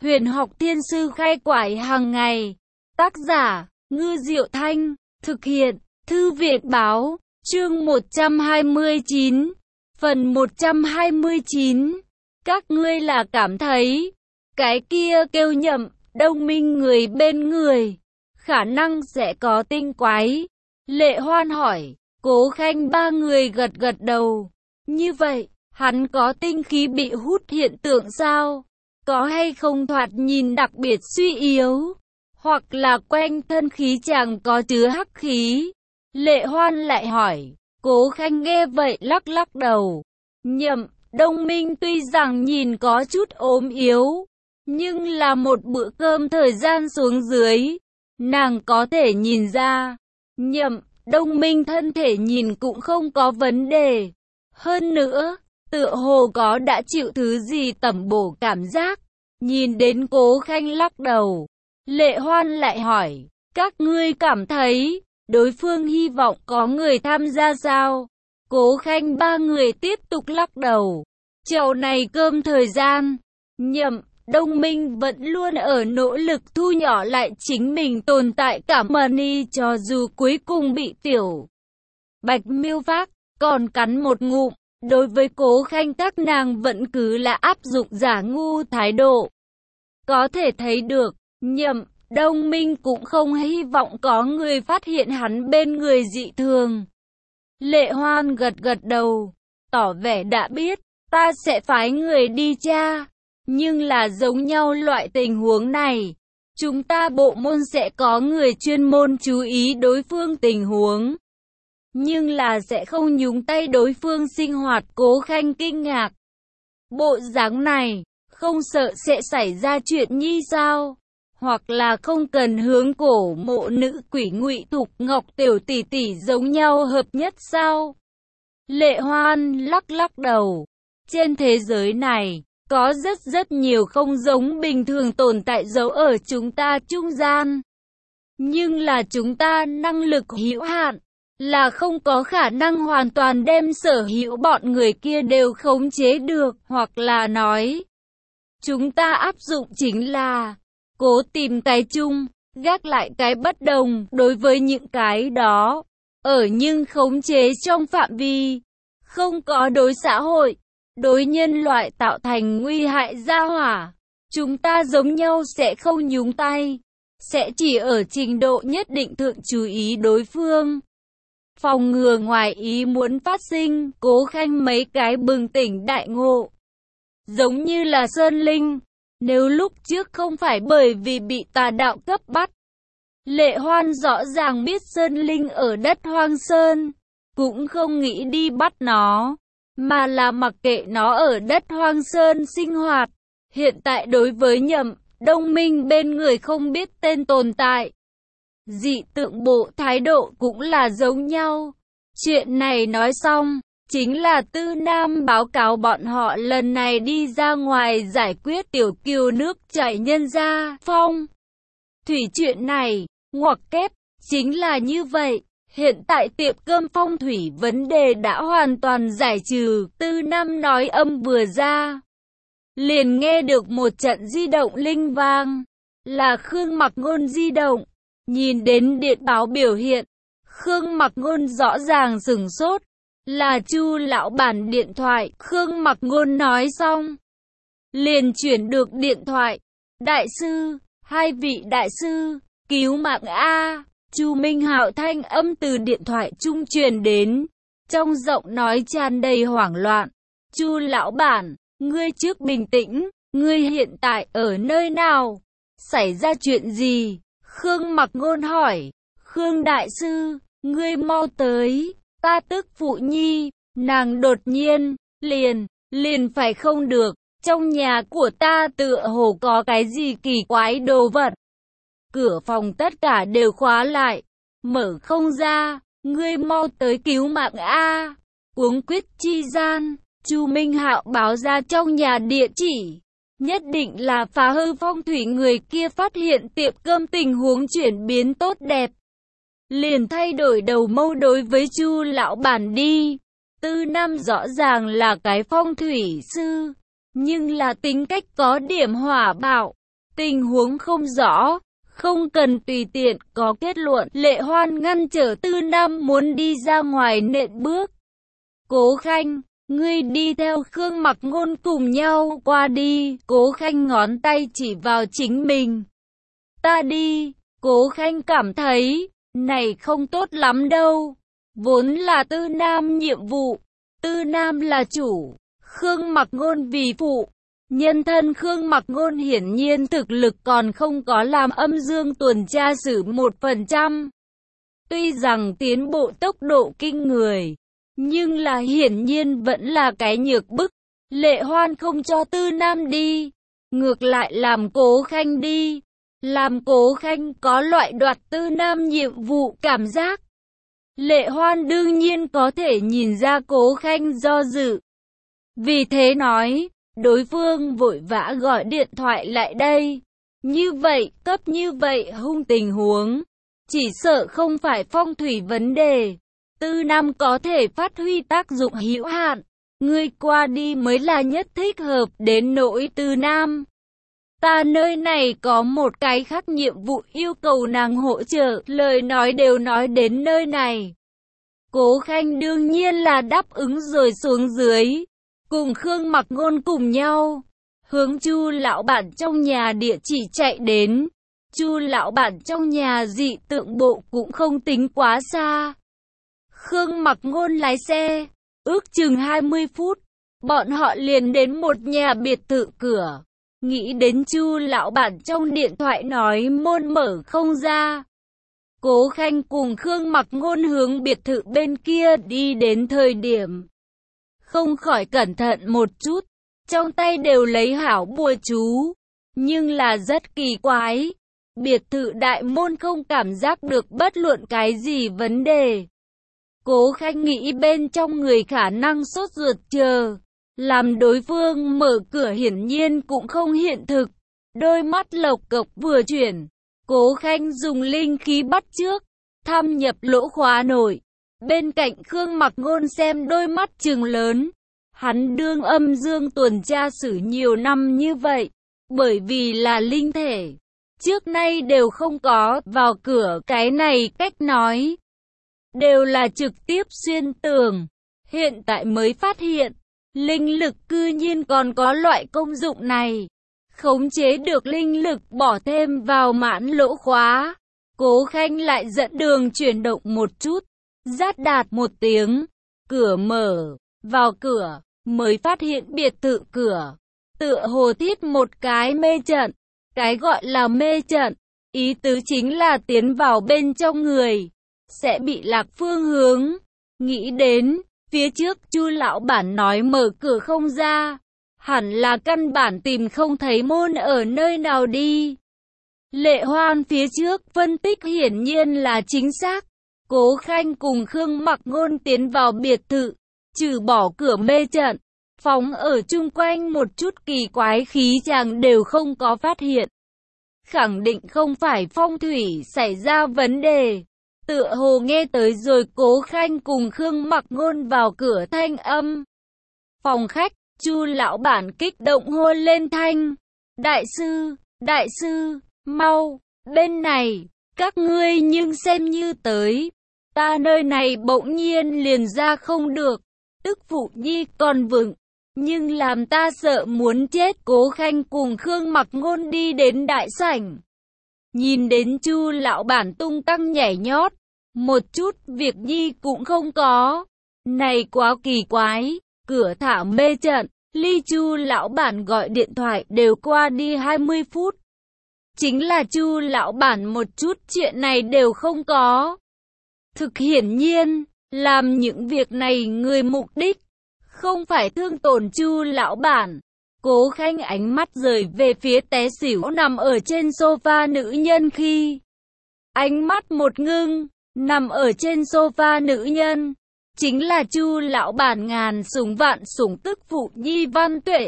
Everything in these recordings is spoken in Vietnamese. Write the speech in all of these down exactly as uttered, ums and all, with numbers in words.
Huyền học thiên sư khai quải hàng ngày. Tác giả, Ngư Diệu Thanh. Thực hiện, Thư viện Báo. Chương một trăm hai mươi chín. Phần một trăm hai mươi chín. Các ngươi là cảm thấy, cái kia kêu nhậm, đông minh người bên người, khả năng sẽ có tinh quái. Lệ Hoan hỏi, Cố Khanh ba người gật gật đầu. Như vậy, hắn có tinh khí bị hút hiện tượng sao? Có hay không thoạt nhìn đặc biệt suy yếu? Hoặc là quanh thân khí chàng có chứa hắc khí? Lệ Hoan lại hỏi. Cố Khanh nghe vậy lắc lắc đầu. Nhậm, đông minh tuy rằng nhìn có chút ốm yếu, nhưng là một bữa cơm thời gian xuống dưới, nàng có thể nhìn ra. Nhậm, đông minh thân thể nhìn cũng không có vấn đề. Hơn nữa, tựa hồ có đã chịu thứ gì tẩm bổ cảm giác. Nhìn đến Cố Khanh lắc đầu, Lệ Hoan lại hỏi, các ngươi cảm thấy, đối phương hy vọng có người tham gia sao? Cố Khanh ba người tiếp tục lắc đầu. Chậu này cơm thời gian, Nhậm, đông minh vẫn luôn ở nỗ lực thu nhỏ lại chính mình tồn tại cảm mani, cho dù cuối cùng bị tiểu Bạch miêu phát, còn cắn một ngụm. Đối với Cố Khanh các nàng vẫn cứ là áp dụng giả ngu thái độ. Có thể thấy được, Nhậm, đông minh cũng không hy vọng có người phát hiện hắn bên người dị thường. Lệ Hoan gật gật đầu, tỏ vẻ đã biết, ta sẽ phái người đi tra. Nhưng là giống nhau loại tình huống này, chúng ta bộ môn sẽ có người chuyên môn chú ý đối phương tình huống. Nhưng là sẽ không nhúng tay đối phương sinh hoạt. Cố Khanh kinh ngạc. Bộ dáng này, không sợ sẽ xảy ra chuyện nhi sao? Hoặc là không cần hướng cổ mộ nữ quỷ Ngụy Thục Ngọc tiểu tỷ tỷ giống nhau hợp nhất sao? Lệ Hoan lắc lắc đầu. Trên thế giới này, có rất rất nhiều không giống bình thường tồn tại giấu ở chúng ta trung gian. Nhưng là chúng ta năng lực hữu hạn, là không có khả năng hoàn toàn đem sở hữu bọn người kia đều khống chế được. Hoặc là nói, chúng ta áp dụng chính là cố tìm cái chung, gác lại cái bất đồng. Đối với những cái đó, ở nhưng khống chế trong phạm vi, không có đối xã hội, đối nhân loại tạo thành nguy hại gia hỏa, chúng ta giống nhau sẽ không nhúng tay, sẽ chỉ ở trình độ nhất định thượng chú ý đối phương, phòng ngừa ngoài ý muốn phát sinh. Cố Khanh mấy cái bừng tỉnh đại ngộ, giống như là Sơn Linh, nếu lúc trước không phải bởi vì bị tà đạo cấp bắt, Lệ Hoan rõ ràng biết Sơn Linh ở đất Hoang Sơn, cũng không nghĩ đi bắt nó, mà là mặc kệ nó ở đất Hoang Sơn sinh hoạt. Hiện tại đối với Nhậm, đông minh bên người không biết tên tồn tại, dị tượng bộ thái độ cũng là giống nhau. Chuyện này nói xong, chính là Tư Nam báo cáo bọn họ lần này đi ra ngoài giải quyết tiểu kiều nước chảy nhân gia phong thủy chuyện này. Ngoặc kép, chính là như vậy. Hiện tại tiệm cơm phong thủy vấn đề đã hoàn toàn giải trừ. Tư Nam nói âm vừa ra, liền nghe được một trận di động linh vang, là Khương Mặc Ngôn di động. Nhìn đến điện báo biểu hiện, Khương Mặc Ngôn rõ ràng sửng sốt, là Chu lão bản điện thoại. Khương Mặc Ngôn nói xong, liền chuyển được điện thoại. Đại sư, hai vị đại sư, cứu mạng a. Chu Minh Hạo thanh âm từ điện thoại trung truyền đến, trong giọng nói tràn đầy hoảng loạn. Chu lão bản, ngươi trước bình tĩnh, ngươi hiện tại ở nơi nào? Xảy ra chuyện gì? Khương Mặc Ngôn hỏi. Khương đại sư, ngươi mau tới, ta tức phụ nhi, nàng đột nhiên, liền, liền phải không được, trong nhà của ta tựa hồ có cái gì kỳ quái đồ vật. Cửa phòng tất cả đều khóa lại, mở không ra, ngươi mau tới cứu mạng a. Cuống quyết chi gian, Chu Minh Hạo báo ra trong nhà địa chỉ, nhất định là phá hư phong thủy người kia phát hiện tiệm cơm tình huống chuyển biến tốt đẹp, liền thay đổi đầu mâu đối với Chu lão bản đi. Tư Nam rõ ràng là cái phong thủy sư, nhưng là tính cách có điểm hỏa bạo, Tình huống không rõ, không cần tùy tiện có kết luận. Lệ Hoan ngăn trở Tư Nam muốn đi ra ngoài nện bước. Cố Khanh, ngươi đi theo Khương Mặc Ngôn cùng nhau qua đi. Cố Khanh ngón tay chỉ vào chính mình. Ta đi. Cố Khanh cảm thấy, này không tốt lắm đâu. Vốn là Tư Nam nhiệm vụ. Tư Nam là chủ, Khương Mặc Ngôn vì phụ. Nhân thân Khương Mặc Ngôn hiển nhiên thực lực còn không có làm âm dương tuần tra sử một phần trăm. Tuy rằng tiến bộ tốc độ kinh người, nhưng là hiển nhiên vẫn là cái nhược bức. Lệ Hoan không cho Tư Nam đi, ngược lại làm Cố Khanh đi. Làm Cố Khanh có loại đoạt Tư Nam nhiệm vụ cảm giác. Lệ Hoan đương nhiên có thể nhìn ra Cố Khanh do dự. Vì thế nói, đối phương vội vã gọi điện thoại lại đây. Như vậy, cấp như vậy hung tình huống. Chỉ sợ không phải phong thủy vấn đề. Tư Nam có thể phát huy tác dụng hữu hạn. Ngươi qua đi mới là nhất thích hợp đến nỗi Tư Nam. Ta nơi này có một cái khác nhiệm vụ yêu cầu nàng hỗ trợ. Lời nói đều nói đến nơi này. Cố Khanh đương nhiên là đáp ứng rồi xuống dưới. Cùng Khương Mặc Ngôn cùng nhau. Hướng Chu lão bản trong nhà địa chỉ chạy đến. Chu lão bản trong nhà dị tượng bộ cũng không tính quá xa. Khương Mặc Ngôn lái xe. Ước chừng hai mươi phút. Bọn họ liền đến một nhà biệt thự cửa. Nghĩ đến Chu lão bản trong điện thoại nói môn mở không ra. Cố Khanh cùng Khương Mặc Ngôn hướng biệt thự bên kia đi đến thời điểm. Không khỏi cẩn thận một chút. Trong tay đều lấy hảo bùa chú. Nhưng là rất kỳ quái. Biệt thự đại môn không cảm giác được bất luận cái gì vấn đề. Cố Khanh nghĩ bên trong người khả năng sốt ruột chờ. Làm đối phương mở cửa hiển nhiên cũng không hiện thực. Đôi mắt lộc cộc vừa chuyển. Cố Khanh dùng linh khí bắt trước. Thâm nhập lỗ khóa nổi. Bên cạnh Khương Mặc Ngôn xem đôi mắt trừng lớn. Hắn đương âm dương tuần tra sử nhiều năm như vậy. Bởi vì là linh thể. Trước nay đều không có vào cửa cái này cách nói. Đều là trực tiếp xuyên tường. Hiện tại mới phát hiện. Linh lực cư nhiên còn có loại công dụng này. Khống chế được linh lực bỏ thêm vào mãn lỗ khóa. Cố Khanh lại dẫn đường chuyển động một chút. Rát đạt một tiếng. Cửa mở. Vào cửa. Mới phát hiện biệt thự cửa. Tựa hồ thiết một cái mê trận. Cái gọi là mê trận. Ý tứ chính là tiến vào bên trong người. Sẽ bị lạc phương hướng. Nghĩ đến. Phía trước Chu lão bản nói mở cửa không ra. Hẳn là căn bản tìm không thấy môn ở nơi nào đi. Lệ Hoan phía trước phân tích hiển nhiên là chính xác. Cố Khanh cùng Khương Mặc Ngôn tiến vào biệt thự. Trừ bỏ cửa mê trận. Phóng ở chung quanh một chút kỳ quái khí chàng đều không có phát hiện. Khẳng định không phải phong thủy xảy ra vấn đề. Tựa hồ nghe tới rồi Cố Khanh cùng Khương Mặc Ngôn vào cửa thanh âm. Phòng khách, Chu lão bản kích động hô lên thanh. Đại sư, đại sư, mau, bên này, các ngươi nhưng xem như tới. Ta nơi này bỗng nhiên liền ra không được. Tức phụ nhi còn vững. Nhưng làm ta sợ muốn chết. Cố Khanh cùng Khương Mặc Ngôn đi đến đại sảnh. Nhìn đến Chu lão bản tung tăng nhảy nhót. Một chút việc nhi cũng không có. Này quá kỳ quái. Cửa thảo mê trận. Ly Chu lão bản gọi điện thoại đều qua đi hai mươi phút. Chính là Chu lão bản một chút chuyện này đều không có. Thực hiển nhiên, làm những việc này người mục đích. Không phải thương tổn Chu lão bản. Cố Khanh ánh mắt rời về phía té xỉu nằm ở trên sofa nữ nhân khi. Ánh mắt một ngưng, nằm ở trên sofa nữ nhân. Chính là Chu lão bản ngàn sủng vạn sủng tức phụ nhi Văn Tuệ.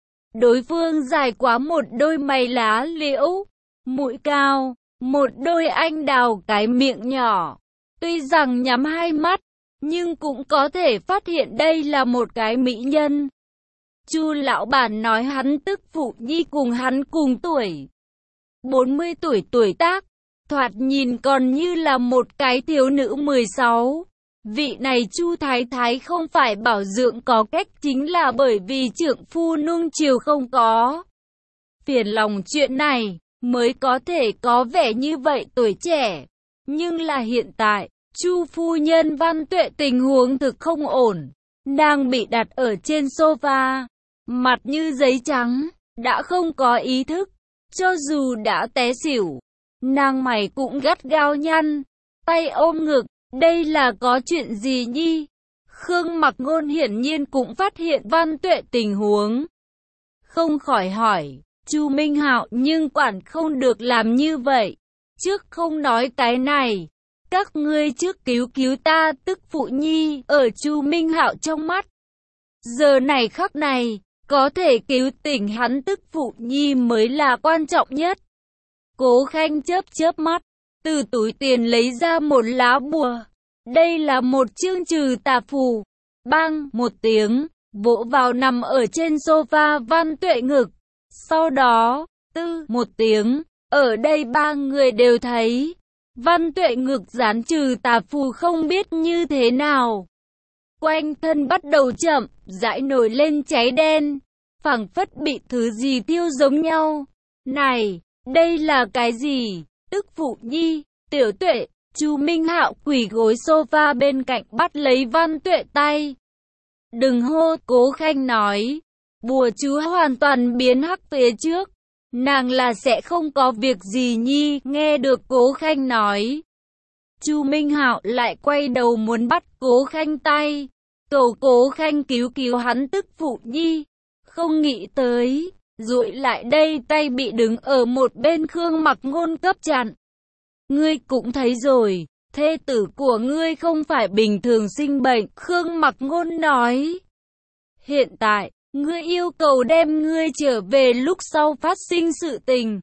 Đối phương dài quá một đôi mày lá liễu, mũi cao, một đôi anh đào cái miệng nhỏ. Tuy rằng nhắm hai mắt, nhưng cũng có thể phát hiện đây là một cái mỹ nhân. Chu lão bản nói hắn tức phụ nhi cùng hắn cùng tuổi. bốn mươi tuổi tuổi tác, thoạt nhìn còn như là một cái thiếu nữ mười sáu. Vị này Chu Thái Thái không phải bảo dưỡng có cách chính là bởi vì trượng phu nuông chiều không có. Phiền lòng chuyện này, mới có thể có vẻ như vậy tuổi trẻ. Nhưng là hiện tại, Chu phu nhân Văn Tuệ tình huống thực không ổn. Nàng bị đặt ở trên sofa, mặt như giấy trắng, đã không có ý thức. Cho dù đã té xỉu, nàng mày cũng gắt gao nhăn, tay ôm ngực. Đây là có chuyện gì nhi? Khương Mặc Ngôn hiển nhiên cũng phát hiện Văn Tuệ tình huống. Không khỏi hỏi, Chu Minh Hạo nhưng quản không được làm như vậy. Trước không nói cái này, các ngươi trước cứu cứu ta tức phụ nhi ở Chu Minh Hạo trong mắt. Giờ này khắc này, có thể cứu tỉnh hắn tức phụ nhi mới là quan trọng nhất. Cố Khanh chớp chớp mắt, từ túi tiền lấy ra một lá bùa. Đây là một chương trừ tà phù. Bang một tiếng, vỗ vào nằm ở trên sofa Văn Tuệ ngực. Sau đó, tư một tiếng, ở đây ba người đều thấy. Văn Tuệ ngực dán trừ tà phù không biết như thế nào. Quanh thân bắt đầu chậm, rãi nổi lên cháy đen. Phảng phất bị thứ gì tiêu giống nhau. Này, đây là cái gì? Tức phụ nhi, Tiểu Tuệ. Chu Minh Hạo quỳ gối sofa bên cạnh bắt lấy Văn Tuệ tay. Đừng hô, Cố Khanh nói. Bùa chú hoàn toàn biến hắc phía trước. Nàng là sẽ không có việc gì nhi, nghe được Cố Khanh nói. Chu Minh Hạo lại quay đầu muốn bắt Cố Khanh tay. Cầu Cố Khanh cứu cứu hắn tức phụ nhi. Không nghĩ tới, dụi lại đây tay bị đứng ở một bên Khương Mặc Ngôn cấp chặn. Ngươi cũng thấy rồi, thê tử của ngươi không phải bình thường sinh bệnh, Khương Mặc Ngôn nói. Hiện tại, ngươi yêu cầu đem ngươi trở về lúc sau phát sinh sự tình.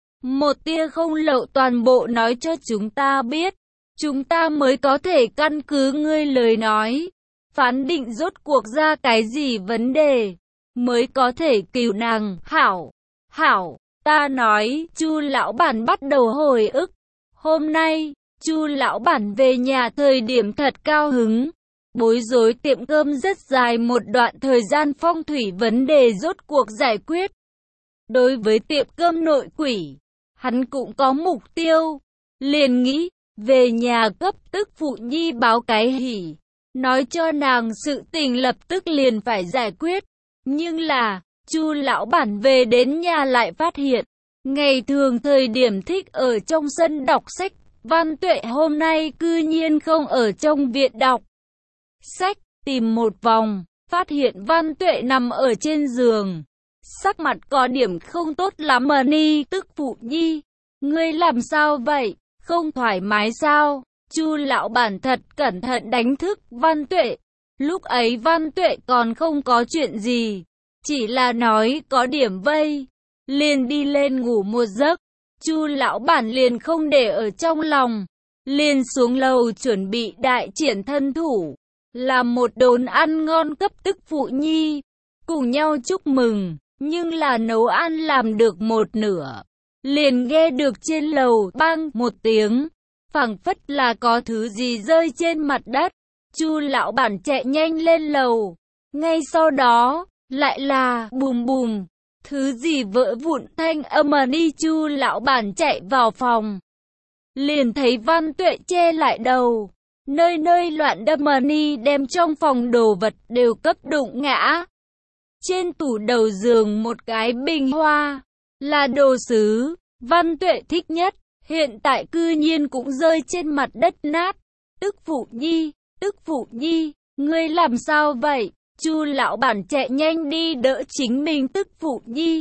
Một tia không lậu toàn bộ nói cho chúng ta biết, chúng ta mới có thể căn cứ ngươi lời nói, phán định rốt cuộc ra cái gì vấn đề, mới có thể cứu nàng. Hảo, hảo, ta nói, Chu lão bản bắt đầu hồi ức. Hôm nay, Chu lão bản về nhà thời điểm thật cao hứng. Bối rối tiệm cơm rất dài một đoạn thời gian phong thủy vấn đề rốt cuộc giải quyết. Đối với tiệm cơm nội quỷ, hắn cũng có mục tiêu. Liền nghĩ, về nhà cấp tức phụ nhi báo cái hỉ. Nói cho nàng sự tình lập tức liền phải giải quyết. Nhưng là, Chu lão bản về đến nhà lại phát hiện. Ngày thường thời điểm thích ở trong sân đọc sách, Văn Tuệ hôm nay cư nhiên không ở trong viện đọc sách, tìm một vòng, phát hiện Văn Tuệ nằm ở trên giường. Sắc mặt có điểm không tốt lắm mà ni, tức phụ nhi. Ngươi làm sao vậy, không thoải mái sao? Chu lão bản thật cẩn thận đánh thức Văn Tuệ. Lúc ấy Văn Tuệ còn không có chuyện gì, chỉ là nói có điểm vây. Liền đi lên ngủ một giấc, Chu lão bản liền không để ở trong lòng, liền xuống lầu chuẩn bị đại triển thân thủ, làm một đốn ăn ngon cấp tức phụ nhi, cùng nhau chúc mừng, nhưng là nấu ăn làm được một nửa, liền nghe được trên lầu bang một tiếng, phảng phất là có thứ gì rơi trên mặt đất. Chu lão bản chạy nhanh lên lầu, ngay sau đó lại là bùm bùm. Thứ gì vỡ vụn thanh âm mà đi. Chu lão bản chạy vào phòng, liền thấy Văn Tuệ che lại đầu, nơi nơi loạn đâm mà ni, đem trong phòng đồ vật đều cấp đụng ngã. Trên tủ đầu giường một cái bình hoa, là đồ sứ, Văn Tuệ thích nhất, hiện tại cư nhiên cũng rơi trên mặt đất nát. Tức phụ nhi, tức phụ nhi, ngươi làm sao vậy? Chu lão bản chạy nhanh đi đỡ chính mình tức phụ nhi.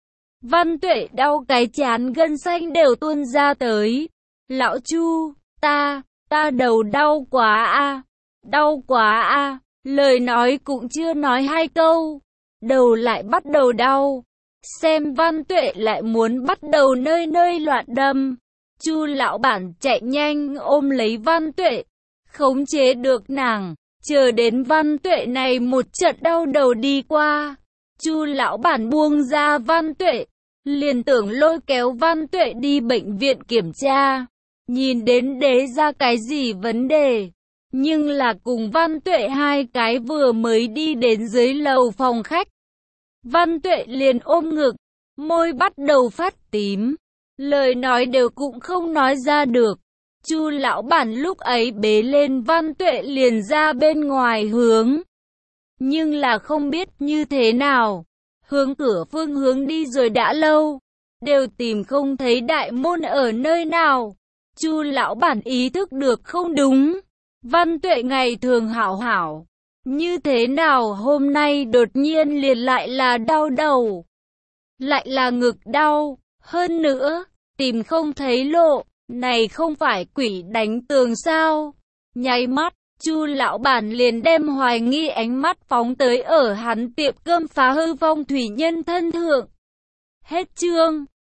Văn Tuệ đau cái chán gân xanh đều tuôn ra tới. Lão Chu, ta, ta đầu đau quá a, đau quá a. Lời nói cũng chưa nói hai câu, đầu lại bắt đầu đau. Xem Văn Tuệ lại muốn bắt đầu nơi nơi loạn đâm. Chu lão bản chạy nhanh ôm lấy Văn Tuệ, khống chế được nàng. Chờ đến Văn Tuệ này một trận đau đầu đi qua, Chu lão bản buông ra Văn Tuệ, liền tưởng lôi kéo Văn Tuệ đi bệnh viện kiểm tra, nhìn đến đế ra cái gì vấn đề. Nhưng là cùng Văn Tuệ hai cái vừa mới đi đến dưới lầu phòng khách, Văn Tuệ liền ôm ngực, môi bắt đầu phát tím, lời nói đều cũng không nói ra được. Chu lão bản lúc ấy bế lên Văn Tuệ liền ra bên ngoài hướng. Nhưng là không biết như thế nào, hướng cửa phương hướng đi rồi đã lâu, đều tìm không thấy đại môn ở nơi nào. Chu lão bản ý thức được không đúng, Văn Tuệ ngày thường hảo hảo, như thế nào hôm nay đột nhiên liền lại là đau đầu, lại là ngực đau, hơn nữa, tìm không thấy lộ, này không phải quỷ đánh tường sao? Nháy mắt, Chu lão bản liền đem hoài nghi ánh mắt phóng tới ở hắn tiệm cơm phá hư phong thủy nhân thân thượng. Hết chương.